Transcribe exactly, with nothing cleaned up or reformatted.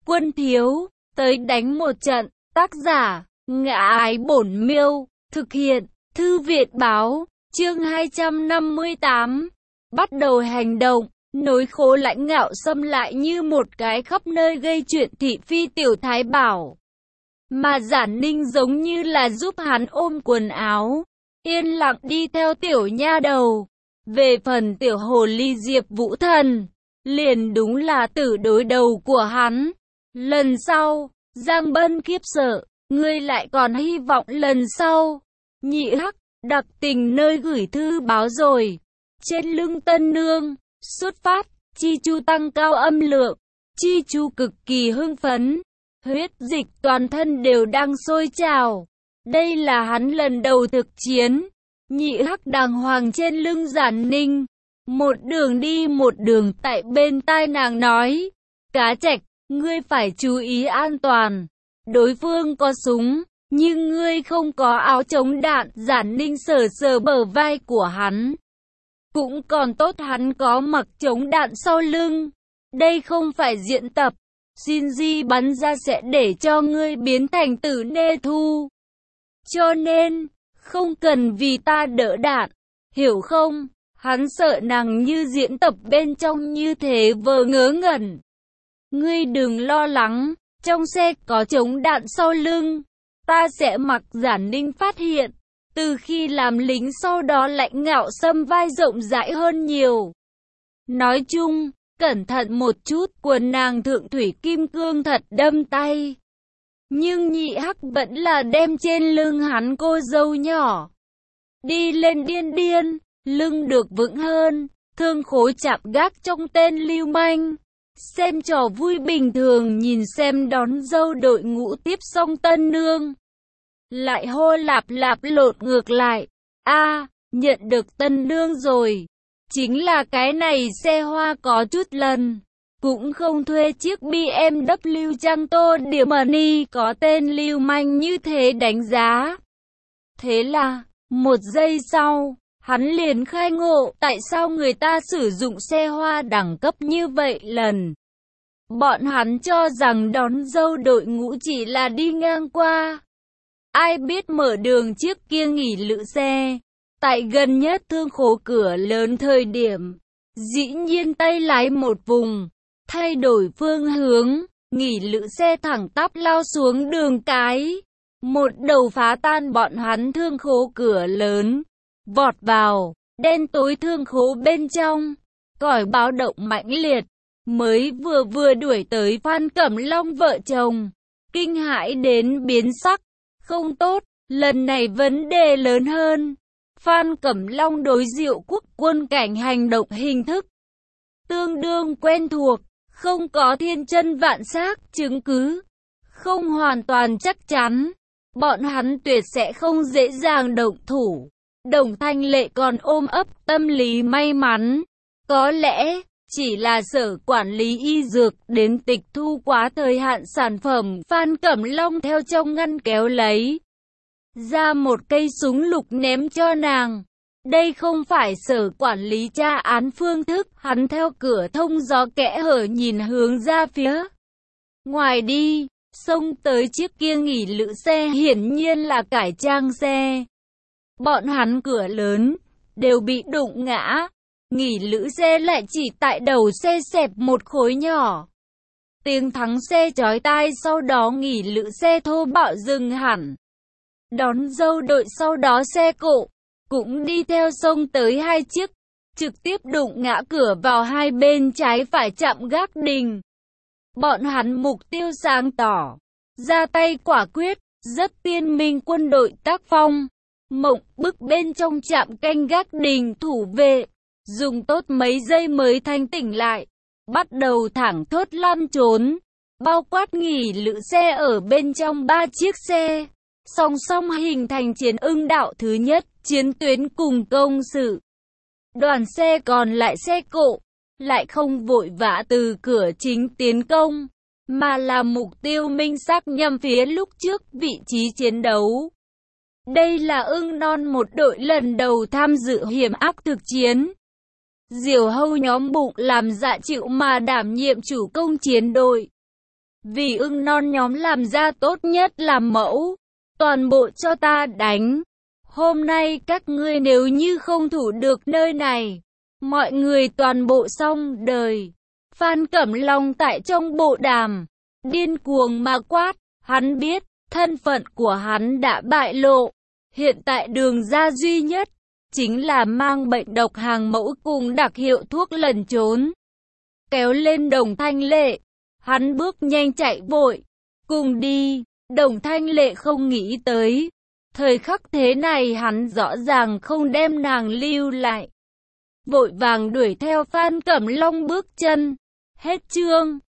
Quân thiếu, tới đánh một trận. Tác giả, Ngã Ái Bổn Miêu. Thực hiện, Thư viện báo. Chương hai trăm năm mươi tám. Bắt đầu hành động. Nối khố Lãnh Ngạo Sâm lại như một cái khắp nơi gây chuyện thị phi tiểu thái bảo. Mà Giản Ninh giống như là giúp hắn ôm quần áo, yên lặng đi theo tiểu nha đầu. Về phần tiểu hồ ly Diệp Vũ Thần, liền đúng là tử đối đầu của hắn. Lần sau, Giang Bân khiếp sợ, ngươi lại còn hy vọng lần sau. Nhị Hắc, đặc tình nơi gửi thư báo rồi. Trên lưng Tân Nương, xuất phát, Chi Chu tăng cao âm lượng. Chi Chu cực kỳ hưng phấn, huyết dịch toàn thân đều đang sôi trào. Đây là hắn lần đầu thực chiến. Nhị Hắc đàng hoàng trên lưng Giản Ninh, một đường đi một đường tại bên tai nàng nói, Cá Trạch, ngươi phải chú ý an toàn. Đối phương có súng, nhưng ngươi không có áo chống đạn. Giản Ninh sờ sờ bờ vai của hắn. Cũng còn tốt hắn có mặc chống đạn sau lưng. Đây không phải diễn tập. Shinji bắn ra sẽ để cho ngươi biến thành tử nê thu. Cho nên, không cần vì ta đỡ đạn. Hiểu không? Hắn sợ nàng như diễn tập bên trong như thế vờ ngớ ngẩn. Ngươi đừng lo lắng, trong xe có chống đạn sau lưng. Ta sẽ mặc. Giản Ninh phát hiện, từ khi làm lính sau đó Lãnh Ngạo Sâm vai rộng rãi hơn nhiều. Nói chung, cẩn thận một chút, quần nàng thượng thủy kim cương thật đâm tay. Nhưng Nhị Hắc vẫn là đem trên lưng hắn cô dâu nhỏ. Đi lên điên điên, lưng được vững hơn, thương khố chạm gác trong tên lưu manh. Xem trò vui bình thường nhìn xem đón dâu đội ngũ tiếp xong Tân Nương. Lại hô lạp lạp lộn ngược lại. A, nhận được Tân Nương rồi. Chính là cái này xe hoa có chút lần. Cũng không thuê chiếc bê em vê Trang Tô Điểm Money có tên lưu manh như thế đánh giá. Thế là, một giây sau, hắn liền khai ngộ tại sao người ta sử dụng xe hoa đẳng cấp như vậy lần. Bọn hắn cho rằng đón dâu đội ngũ chỉ là đi ngang qua. Ai biết mở đường chiếc kia nghỉ lữ xe. Tại gần nhất thương khố cửa lớn thời điểm, dĩ nhiên tay lái một vùng, thay đổi phương hướng, nghỉ lữ xe thẳng tắp lao xuống đường cái. Một đầu phá tan bọn hắn thương khố cửa lớn, vọt vào, đen tối thương khố bên trong, còi báo động mãnh liệt, mới vừa vừa đuổi tới Phan Cẩm Long vợ chồng, kinh hãi đến biến sắc, không tốt, lần này vấn đề lớn hơn. Phan Cẩm Long đối Diệu Quốc quân cảnh hành động hình thức tương đương quen thuộc, không có thiên chân vạn xác chứng cứ, không hoàn toàn chắc chắn, bọn hắn tuyệt sẽ không dễ dàng động thủ. Đồng Thanh Lệ còn ôm ấp tâm lý may mắn, có lẽ chỉ là sở quản lý y dược đến tịch thu quá thời hạn sản phẩm. Phan Cẩm Long theo trong ngăn kéo lấy ra một cây súng lục ném cho nàng. Đây không phải sở quản lý tra án phương thức. Hắn theo cửa thông gió kẽ hở nhìn hướng ra phía ngoài đi, xông tới chiếc kia nghỉ lữ xe, hiển nhiên là cải trang xe. Bọn hắn cửa lớn đều bị đụng ngã, nghỉ lữ xe lại chỉ tại đầu xe xẹp một khối nhỏ. Tiếng thắng xe chói tai, sau đó nghỉ lữ xe thô bạo dừng hẳn. Đón dâu đội sau đó xe cộ cũng đi theo sông tới hai chiếc, trực tiếp đụng ngã cửa vào hai bên trái phải chạm gác đình. Bọn hắn mục tiêu sáng tỏ, ra tay quả quyết, rất tiên minh quân đội tác phong. Mộng bức bên trong trạm canh gác đình thủ vệ, dùng tốt mấy giây mới thanh tỉnh lại, bắt đầu thẳng thốt lăn trốn, bao quát nghỉ lữ xe ở bên trong ba chiếc xe, song song hình thành chiến ưng đạo thứ nhất, chiến tuyến cùng công sự. Đoàn xe còn lại xe cộ, lại không vội vã từ cửa chính tiến công, mà là mục tiêu minh xác nhằm phía lúc trước vị trí chiến đấu. Đây là ưng non một đội lần đầu tham dự hiểm ác thực chiến. Diều hâu nhóm bụng làm dạ chịu mà đảm nhiệm chủ công chiến đội. Vì ưng non nhóm làm ra tốt nhất làm mẫu, toàn bộ cho ta đánh. Hôm nay các ngươi nếu như không thủ được nơi này, mọi người toàn bộ xong đời. Phan Cẩm Long tại trong bộ đàm, điên cuồng mà quát, hắn biết, thân phận của hắn đã bại lộ. Hiện tại đường ra duy nhất, chính là mang bệnh độc hàng mẫu cùng đặc hiệu thuốc lẩn trốn. Kéo lên Đồng Thanh Lệ, hắn bước nhanh chạy vội, cùng đi. Đồng Thanh Lệ không nghĩ tới, thời khắc thế này hắn rõ ràng không đem nàng lưu lại. Vội vàng đuổi theo Phan Cẩm Long bước chân. Hết chương.